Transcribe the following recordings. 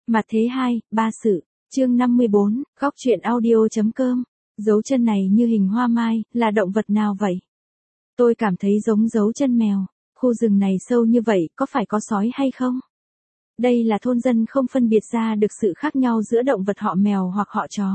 Mặt thế 2, ba sự, chương 54, góc truyện audio.com. Dấu chân này như hình hoa mai, là động vật nào vậy? Tôi cảm thấy giống dấu chân mèo. Khu rừng này sâu như vậy, có phải có sói hay không? Đây là thôn dân không phân biệt ra được sự khác nhau giữa động vật họ mèo hoặc họ chó.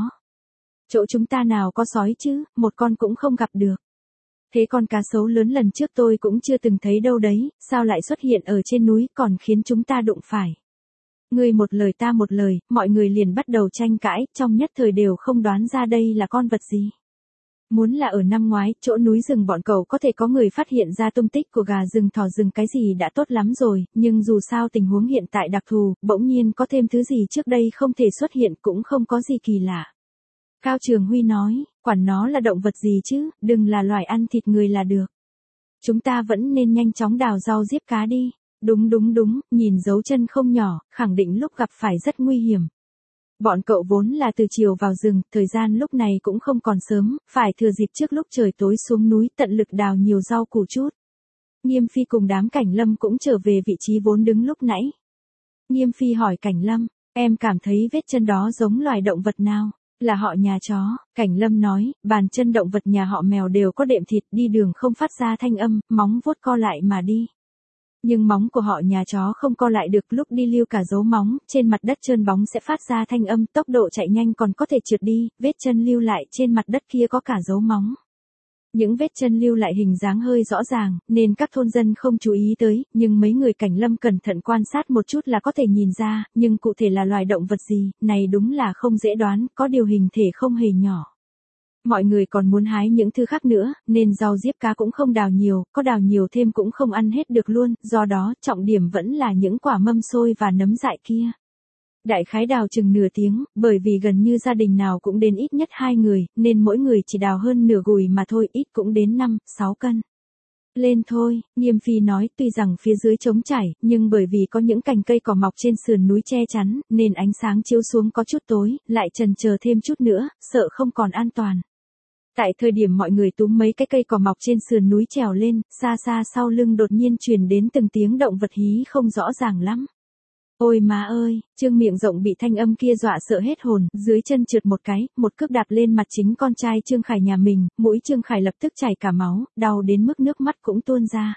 Chỗ chúng ta nào có sói chứ, một con cũng không gặp được. Thế con cá sấu lớn lần trước tôi cũng chưa từng thấy đâu đấy, sao lại xuất hiện ở trên núi còn khiến chúng ta đụng phải? Ngươi một lời ta một lời, mọi người liền bắt đầu tranh cãi, trong nhất thời đều không đoán ra đây là con vật gì. Muốn là ở năm ngoái, chỗ núi rừng bọn cậu có thể có người phát hiện ra tung tích của gà rừng thỏ rừng cái gì đã tốt lắm rồi, nhưng dù sao tình huống hiện tại đặc thù, bỗng nhiên có thêm thứ gì trước đây không thể xuất hiện cũng không có gì kỳ lạ. Cao Trường Huy nói, quản nó là động vật gì chứ, đừng là loài ăn thịt người là được. Chúng ta vẫn nên nhanh chóng đào rau giết cá đi. Đúng, nhìn dấu chân không nhỏ, khẳng định lúc gặp phải rất nguy hiểm. Bọn cậu vốn là từ chiều vào rừng, thời gian lúc này cũng không còn sớm, phải thừa dịp trước lúc trời tối xuống núi tận lực đào nhiều rau củ chút. Nghiêm Phi cùng đám Cảnh Lâm cũng trở về vị trí vốn đứng lúc nãy. Nghiêm Phi hỏi Cảnh Lâm, em cảm thấy vết chân đó giống loài động vật nào? Là họ nhà chó. Cảnh Lâm nói, bàn chân động vật nhà họ mèo đều có đệm thịt, đi đường không phát ra thanh âm, móng vuốt co lại mà đi. Nhưng móng của họ nhà chó không co lại được, lúc đi lưu cả dấu móng, trên mặt đất trơn bóng sẽ phát ra thanh âm, tốc độ chạy nhanh còn có thể trượt đi, vết chân lưu lại trên mặt đất kia có cả dấu móng. Những vết chân lưu lại hình dáng hơi rõ ràng, nên các thôn dân không chú ý tới, nhưng mấy người Cảnh Lâm cẩn thận quan sát một chút là có thể nhìn ra, nhưng cụ thể là loài động vật gì, này đúng là không dễ đoán, có điều hình thể không hề nhỏ. Mọi người còn muốn hái những thứ khác nữa, nên rau diếp cá cũng không đào nhiều, có đào nhiều thêm cũng không ăn hết được luôn, do đó trọng điểm vẫn là những quả mâm xôi và nấm dại kia. Đại khái đào chừng nửa tiếng, bởi vì gần như gia đình nào cũng đến ít nhất 2 người, nên mỗi người chỉ đào hơn nửa gùi mà thôi, ít cũng đến 5-6 cân. Lên thôi, Nghiêm Phi nói, tuy rằng phía dưới trống trải, nhưng bởi vì có những cành cây cỏ mọc trên sườn núi che chắn, nên ánh sáng chiếu xuống có chút tối, lại chần chờ thêm chút nữa, sợ không còn an toàn. Tại thời điểm mọi người túm mấy cái cây cỏ mọc trên sườn núi trèo lên, xa xa sau lưng đột nhiên truyền đến từng tiếng động vật hí không rõ ràng lắm. Ôi má ơi, Trương miệng rộng bị thanh âm kia dọa sợ hết hồn, dưới chân trượt một cái, một cước đạp lên mặt chính con trai Trương Khải nhà mình, mũi Trương Khải lập tức chảy cả máu, đau đến mức nước mắt cũng tuôn ra.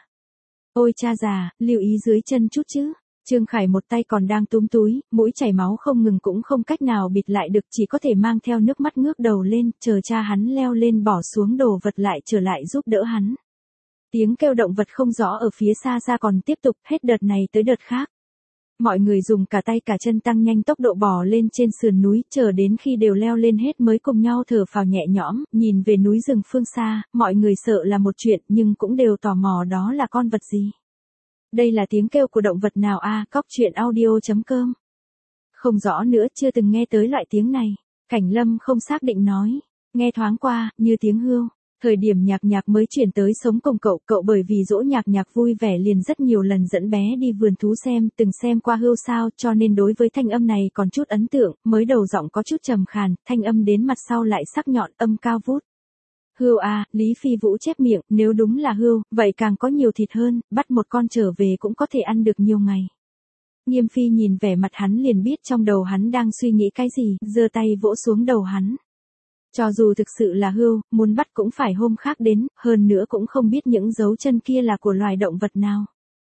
Ôi cha già, lưu ý dưới chân chút chứ. Trương Khải một tay còn đang túm túi, mũi chảy máu không ngừng cũng không cách nào bịt lại được, chỉ có thể mang theo nước mắt ngước đầu lên, chờ cha hắn leo lên bỏ xuống đồ vật lại trở lại giúp đỡ hắn. Tiếng kêu động vật không rõ ở phía xa xa còn tiếp tục, hết đợt này tới đợt khác. Mọi người dùng cả tay cả chân tăng nhanh tốc độ bò lên trên sườn núi, chờ đến khi đều leo lên hết mới cùng nhau thở phào nhẹ nhõm, nhìn về núi rừng phương xa, mọi người sợ là một chuyện nhưng cũng đều tò mò đó là con vật gì. Đây là tiếng kêu của động vật nào a? Góc truyện audio.com. Không rõ nữa, chưa từng nghe tới loại tiếng này. Cảnh Lâm không xác định nói. Nghe thoáng qua, như tiếng hươu. Thời điểm nhạc mới chuyển tới sống cùng cậu bởi vì dỗ nhạc vui vẻ liền rất nhiều lần dẫn bé đi vườn thú xem, từng xem qua hươu sao, cho nên đối với thanh âm này còn chút ấn tượng, mới đầu giọng có chút trầm khàn, thanh âm đến mặt sau lại sắc nhọn, âm cao vút. Hươu à, Lý Phi Vũ chép miệng, nếu đúng là hươu, vậy càng có nhiều thịt hơn, bắt một con trở về cũng có thể ăn được nhiều ngày. Nghiêm Phi nhìn vẻ mặt hắn liền biết trong đầu hắn đang suy nghĩ cái gì, giơ tay vỗ xuống đầu hắn. Cho dù thực sự là hươu, muốn bắt cũng phải hôm khác đến, hơn nữa cũng không biết những dấu chân kia là của loài động vật nào.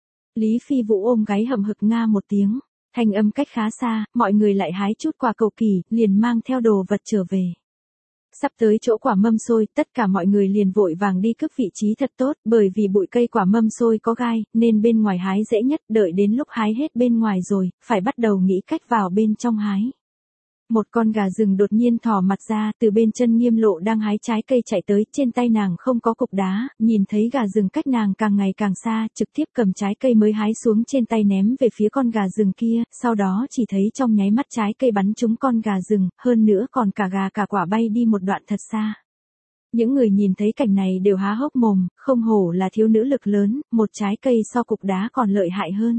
Lý Phi Vũ ôm gáy hậm hực nga một tiếng, thanh âm cách khá xa, mọi người lại hái chút quả cầu kỳ, liền mang theo đồ vật trở về. Sắp tới chỗ quả mâm xôi, tất cả mọi người liền vội vàng đi cướp vị trí thật tốt, bởi vì bụi cây quả mâm xôi có gai, nên bên ngoài hái dễ nhất, đợi đến lúc hái hết bên ngoài rồi, phải bắt đầu nghĩ cách vào bên trong hái. Một con gà rừng đột nhiên thò mặt ra, từ bên chân Nghiêm Lộ đang hái trái cây chạy tới, trên tay nàng không có cục đá, nhìn thấy gà rừng cách nàng càng ngày càng xa, trực tiếp cầm trái cây mới hái xuống trên tay ném về phía con gà rừng kia, sau đó chỉ thấy trong nháy mắt trái cây bắn trúng con gà rừng, hơn nữa còn cả gà cả quả bay đi một đoạn thật xa. Những người nhìn thấy cảnh này đều há hốc mồm, không hổ là thiếu nữ lực lớn, một trái cây so cục đá còn lợi hại hơn.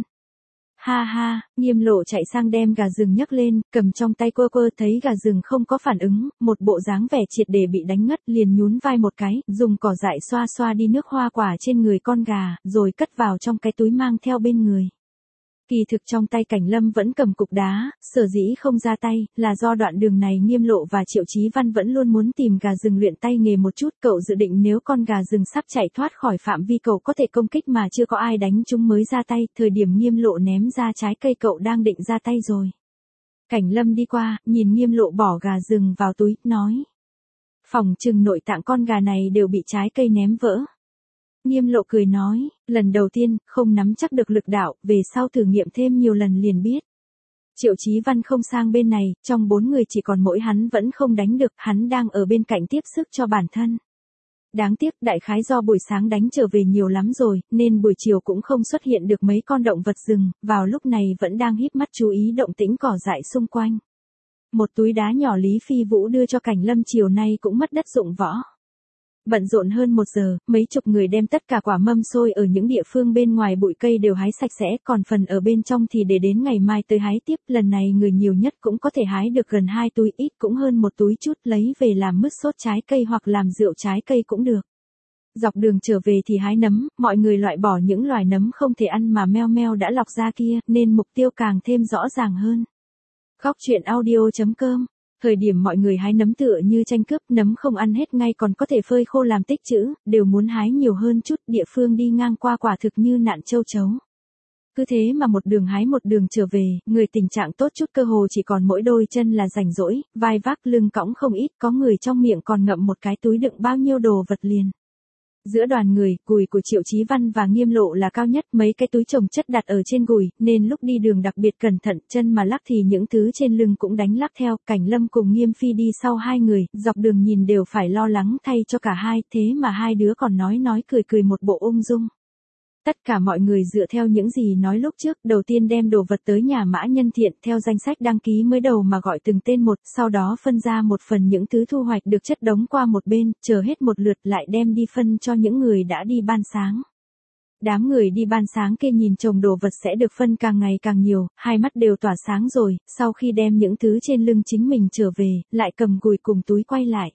Ha ha, Nghiêm Lộ chạy sang đem gà rừng nhấc lên, cầm trong tay quơ thấy gà rừng không có phản ứng, một bộ dáng vẻ triệt để bị đánh ngất, liền nhún vai một cái, dùng cỏ dại xoa xoa đi nước hoa quả trên người con gà, rồi cất vào trong cái túi mang theo bên người. Kỳ thực trong tay Cảnh Lâm vẫn cầm cục đá, sở dĩ không ra tay, là do đoạn đường này Nghiêm Lộ và Triệu Chí Văn vẫn luôn muốn tìm gà rừng luyện tay nghề một chút. Cậu dự định nếu con gà rừng sắp chạy thoát khỏi phạm vi cậu có thể công kích mà chưa có ai đánh chúng mới ra tay. Thời điểm Nghiêm Lộ ném ra trái cây cậu đang định ra tay rồi. Cảnh Lâm đi qua, nhìn Nghiêm Lộ bỏ gà rừng vào túi, nói. Phỏng chừng nội tạng con gà này đều bị trái cây ném vỡ. Nghiêm Lộ cười nói, lần đầu tiên, không nắm chắc được lực đạo, về sau thử nghiệm thêm nhiều lần liền biết. Triệu Chí Văn không sang bên này, trong 4 người chỉ còn mỗi hắn vẫn không đánh được, hắn đang ở bên cạnh tiếp sức cho bản thân. Đáng tiếc đại khái do buổi sáng đánh trở về nhiều lắm rồi, nên buổi chiều cũng không xuất hiện được mấy con động vật rừng, vào lúc này vẫn đang híp mắt chú ý động tĩnh cỏ dại xung quanh. Một túi đá nhỏ Lý Phi Vũ đưa cho Cảnh Lâm chiều nay cũng mất đất dụng võ. Bận rộn hơn 1 giờ, mấy chục người đem tất cả quả mâm xôi ở những địa phương bên ngoài bụi cây đều hái sạch sẽ, còn phần ở bên trong thì để đến ngày mai tới hái tiếp. Lần này người nhiều nhất cũng có thể hái được gần 2 túi, ít cũng hơn 1 túi chút, lấy về làm mứt sốt trái cây hoặc làm rượu trái cây cũng được. Dọc đường trở về thì hái nấm, mọi người loại bỏ những loài nấm không thể ăn mà meo meo đã lọc ra kia, nên mục tiêu càng thêm rõ ràng hơn. Góc truyện audio.com. Thời điểm mọi người hái nấm tựa như tranh cướp, nấm không ăn hết ngay còn có thể phơi khô làm tích trữ, đều muốn hái nhiều hơn chút. Địa phương đi ngang qua quả thực như nạn châu chấu. Cứ thế mà một đường hái một đường trở về, người tình trạng tốt chút cơ hồ chỉ còn mỗi đôi chân là rảnh rỗi, vai vác lưng cõng không ít, có người trong miệng còn ngậm một cái túi đựng bao nhiêu đồ vật liền. Giữa đoàn người, gùi của Triệu Chí Văn và Nghiêm Lộ là cao nhất, mấy cái túi chồng chất đặt ở trên gùi, nên lúc đi đường đặc biệt cẩn thận, chân mà lắc thì những thứ trên lưng cũng đánh lắc theo. Cảnh Lâm cùng Nghiêm Phi đi sau 2 người, dọc đường nhìn đều phải lo lắng thay cho cả hai, thế mà 2 đứa còn nói cười một bộ ung dung. Tất cả mọi người dựa theo những gì nói lúc trước, đầu tiên đem đồ vật tới nhà Mã Nhân Thiện, theo danh sách đăng ký mới đầu mà gọi từng tên một, sau đó phân ra một phần những thứ thu hoạch được chất đống qua một bên, chờ hết một lượt lại đem đi phân cho những người đã đi ban sáng. Đám người đi ban sáng kia nhìn chồng đồ vật sẽ được phân càng ngày càng nhiều, hai mắt đều tỏa sáng rồi, sau khi đem những thứ trên lưng chính mình trở về, lại cầm gùi cùng túi quay lại.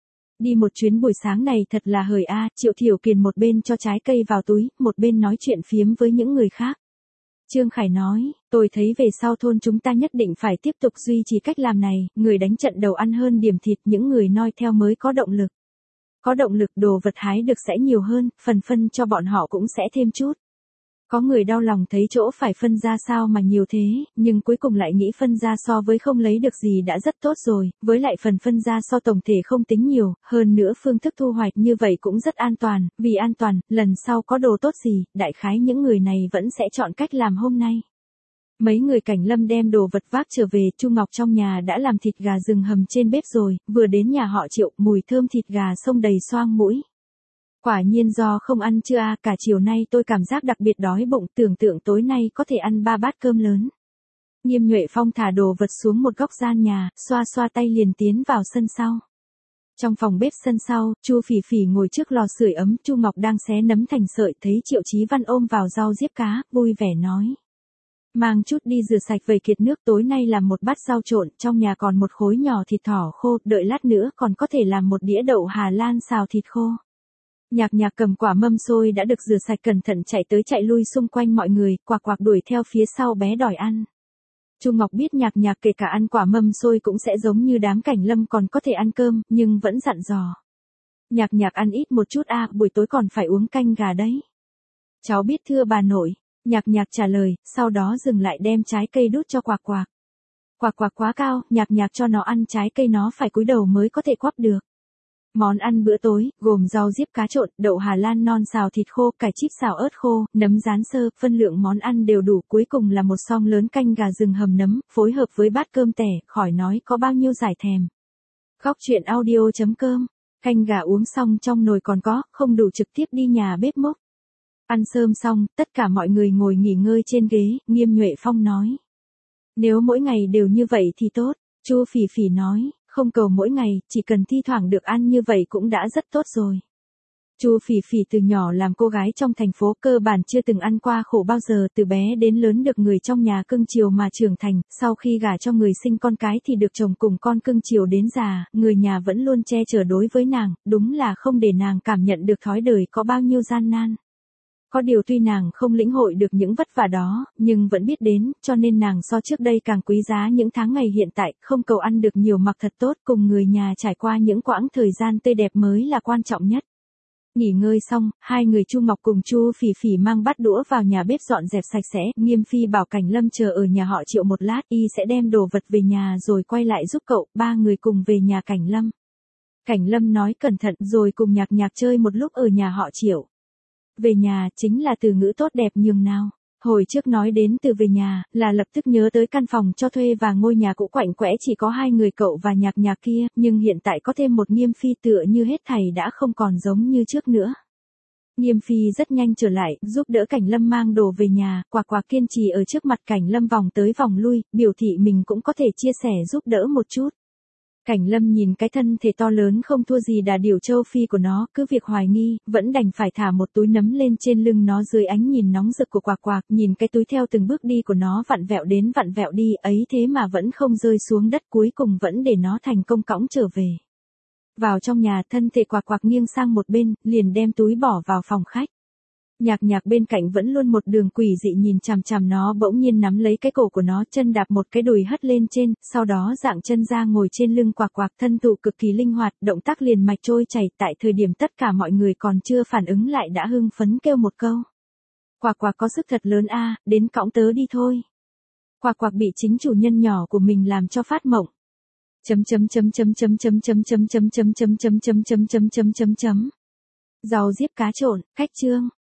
Đi một chuyến buổi sáng này thật là hời a. Triệu Thiểu Kiền một bên cho trái cây vào túi, một bên nói chuyện phiếm với những người khác. Trương Khải nói, tôi thấy về sau thôn chúng ta nhất định phải tiếp tục duy trì cách làm này, người đánh trận đầu ăn hơn điểm thịt, những người noi theo mới có động lực. Có động lực đồ vật hái được sẽ nhiều hơn, phần phân cho bọn họ cũng sẽ thêm chút. Có người đau lòng thấy chỗ phải phân ra sao mà nhiều thế, nhưng cuối cùng lại nghĩ phân ra so với không lấy được gì đã rất tốt rồi, với lại phần phân ra so tổng thể không tính nhiều, hơn nữa phương thức thu hoạch như vậy cũng rất an toàn, vì an toàn, lần sau có đồ tốt gì, đại khái những người này vẫn sẽ chọn cách làm hôm nay. Mấy người Cảnh Lâm đem đồ vật vác trở về, Chu Ngọc trong nhà đã làm thịt gà rừng hầm trên bếp rồi, vừa đến nhà họ Triệu, mùi thơm thịt gà xông đầy xoang mũi. Quả nhiên do không ăn trưa cả chiều nay tôi cảm giác đặc biệt đói bụng, tưởng tượng tối nay có thể ăn 3 bát cơm lớn. Nghiêm Nhuệ Phong thả đồ vật xuống một góc gian nhà, xoa xoa tay liền tiến vào sân sau. Trong phòng bếp sân sau, Chu Phỉ Phỉ ngồi trước lò sưởi ấm, Chu Ngọc đang xé nấm thành sợi, thấy Triệu Chí Văn ôm vào rau diếp cá, vui vẻ nói. Mang chút đi rửa sạch vẩy kiệt nước, tối nay làm một bát rau trộn, trong nhà còn một khối nhỏ thịt thỏ khô, đợi lát nữa còn có thể làm một đĩa đậu Hà Lan xào thịt khô. Nhạc Nhạc cầm quả mâm xôi đã được rửa sạch cẩn thận chạy tới chạy lui xung quanh mọi người, quạc quạc đuổi theo phía sau bé đòi ăn. Chu Ngọc biết Nhạc Nhạc kể cả ăn quả mâm xôi cũng sẽ giống như đám Cảnh Lâm còn có thể ăn cơm, nhưng vẫn dặn dò. Nhạc Nhạc ăn ít một chút buổi tối còn phải uống canh gà đấy. Cháu biết thưa bà nội, Nhạc Nhạc trả lời, sau đó dừng lại đem trái cây đút cho quạc quạc. Quạc quạc quá cao, Nhạc Nhạc cho nó ăn trái cây nó phải cúi đầu mới có thể quắp được. Món ăn bữa tối, gồm rau diếp cá trộn, đậu Hà Lan non xào thịt khô, cải chip xào ớt khô, nấm rán sơ, phân lượng món ăn đều đủ, cuối cùng là một xoong lớn canh gà rừng hầm nấm, phối hợp với bát cơm tẻ, khỏi nói có bao nhiêu giải thèm. Góc truyện audio.com, canh gà uống xong trong nồi còn có, không đủ trực tiếp đi nhà bếp múc. Ăn sơm xong, tất cả mọi người ngồi nghỉ ngơi trên ghế, Nghiêm Nhuệ Phong nói. Nếu mỗi ngày đều như vậy thì tốt, Chu Phỉ Phỉ nói. Không cầu mỗi ngày, chỉ cần thi thoảng được ăn như vậy cũng đã rất tốt rồi. Chu Phỉ Phỉ từ nhỏ làm cô gái trong thành phố cơ bản chưa từng ăn qua khổ bao giờ, từ bé đến lớn được người trong nhà cưng chiều mà trưởng thành, sau khi gả cho người sinh con cái thì được chồng cùng con cưng chiều đến già, người nhà vẫn luôn che chở đối với nàng, đúng là không để nàng cảm nhận được thói đời có bao nhiêu gian nan. Có điều tuy nàng không lĩnh hội được những vất vả đó, nhưng vẫn biết đến, cho nên nàng so trước đây càng quý giá những tháng ngày hiện tại, không cầu ăn được nhiều mặc thật tốt, cùng người nhà trải qua những quãng thời gian tươi đẹp mới là quan trọng nhất. Nghỉ ngơi xong, hai người Chu Ngọc cùng Chu Phỉ Phỉ mang bát đũa vào nhà bếp dọn dẹp sạch sẽ, Nghiêm Phi bảo Cảnh Lâm chờ ở nhà họ Triệu một lát, y sẽ đem đồ vật về nhà rồi quay lại giúp cậu, ba người cùng về nhà Cảnh Lâm. Cảnh Lâm nói cẩn thận rồi cùng Nhạc Nhạc chơi một lúc ở nhà họ Triệu. Về nhà chính là từ ngữ tốt đẹp nhường nào. Hồi trước nói đến từ về nhà, là lập tức nhớ tới căn phòng cho thuê và ngôi nhà cũ quạnh quẽ chỉ có hai người cậu và Nhạc Nhạc kia, nhưng hiện tại có thêm một Nghiêm Phi tựa như hết thảy đã không còn giống như trước nữa. Nghiêm Phi rất nhanh trở lại, giúp đỡ Cảnh Lâm mang đồ về nhà, Quạc Quạc kiên trì ở trước mặt Cảnh Lâm vòng tới vòng lui, biểu thị mình cũng có thể chia sẻ giúp đỡ một chút. Cảnh Lâm nhìn cái thân thể to lớn không thua gì Đà Điểu Châu Phi của nó, cứ việc hoài nghi, vẫn đành phải thả một túi nấm lên trên lưng nó dưới ánh nhìn nóng rực của Quạc Quạc, nhìn cái túi theo từng bước đi của nó vặn vẹo đến vặn vẹo đi, ấy thế mà vẫn không rơi xuống đất, cuối cùng vẫn để nó thành công cõng trở về. Vào trong nhà, thân thể Quạc Quạc nghiêng sang một bên, liền đem túi bỏ vào phòng khách. Nhạc Nhạc bên cạnh vẫn luôn một đường quỷ dị nhìn chằm chằm nó, bỗng nhiên nắm lấy cái cổ của nó, chân đạp một cái đùi hất lên trên, sau đó dạng chân ra ngồi trên lưng Quạc Quạc, thân tụ cực kỳ linh hoạt, động tác liền mạch trôi chảy, tại thời điểm tất cả mọi người còn chưa phản ứng lại đã hưng phấn kêu một câu. Quạc Quạc có sức thật lớn a, đến cõng tớ đi thôi. Quạc Quạc bị chính chủ nhân nhỏ của mình làm cho phát mộng. Rau diếp cá trộn, khách chương.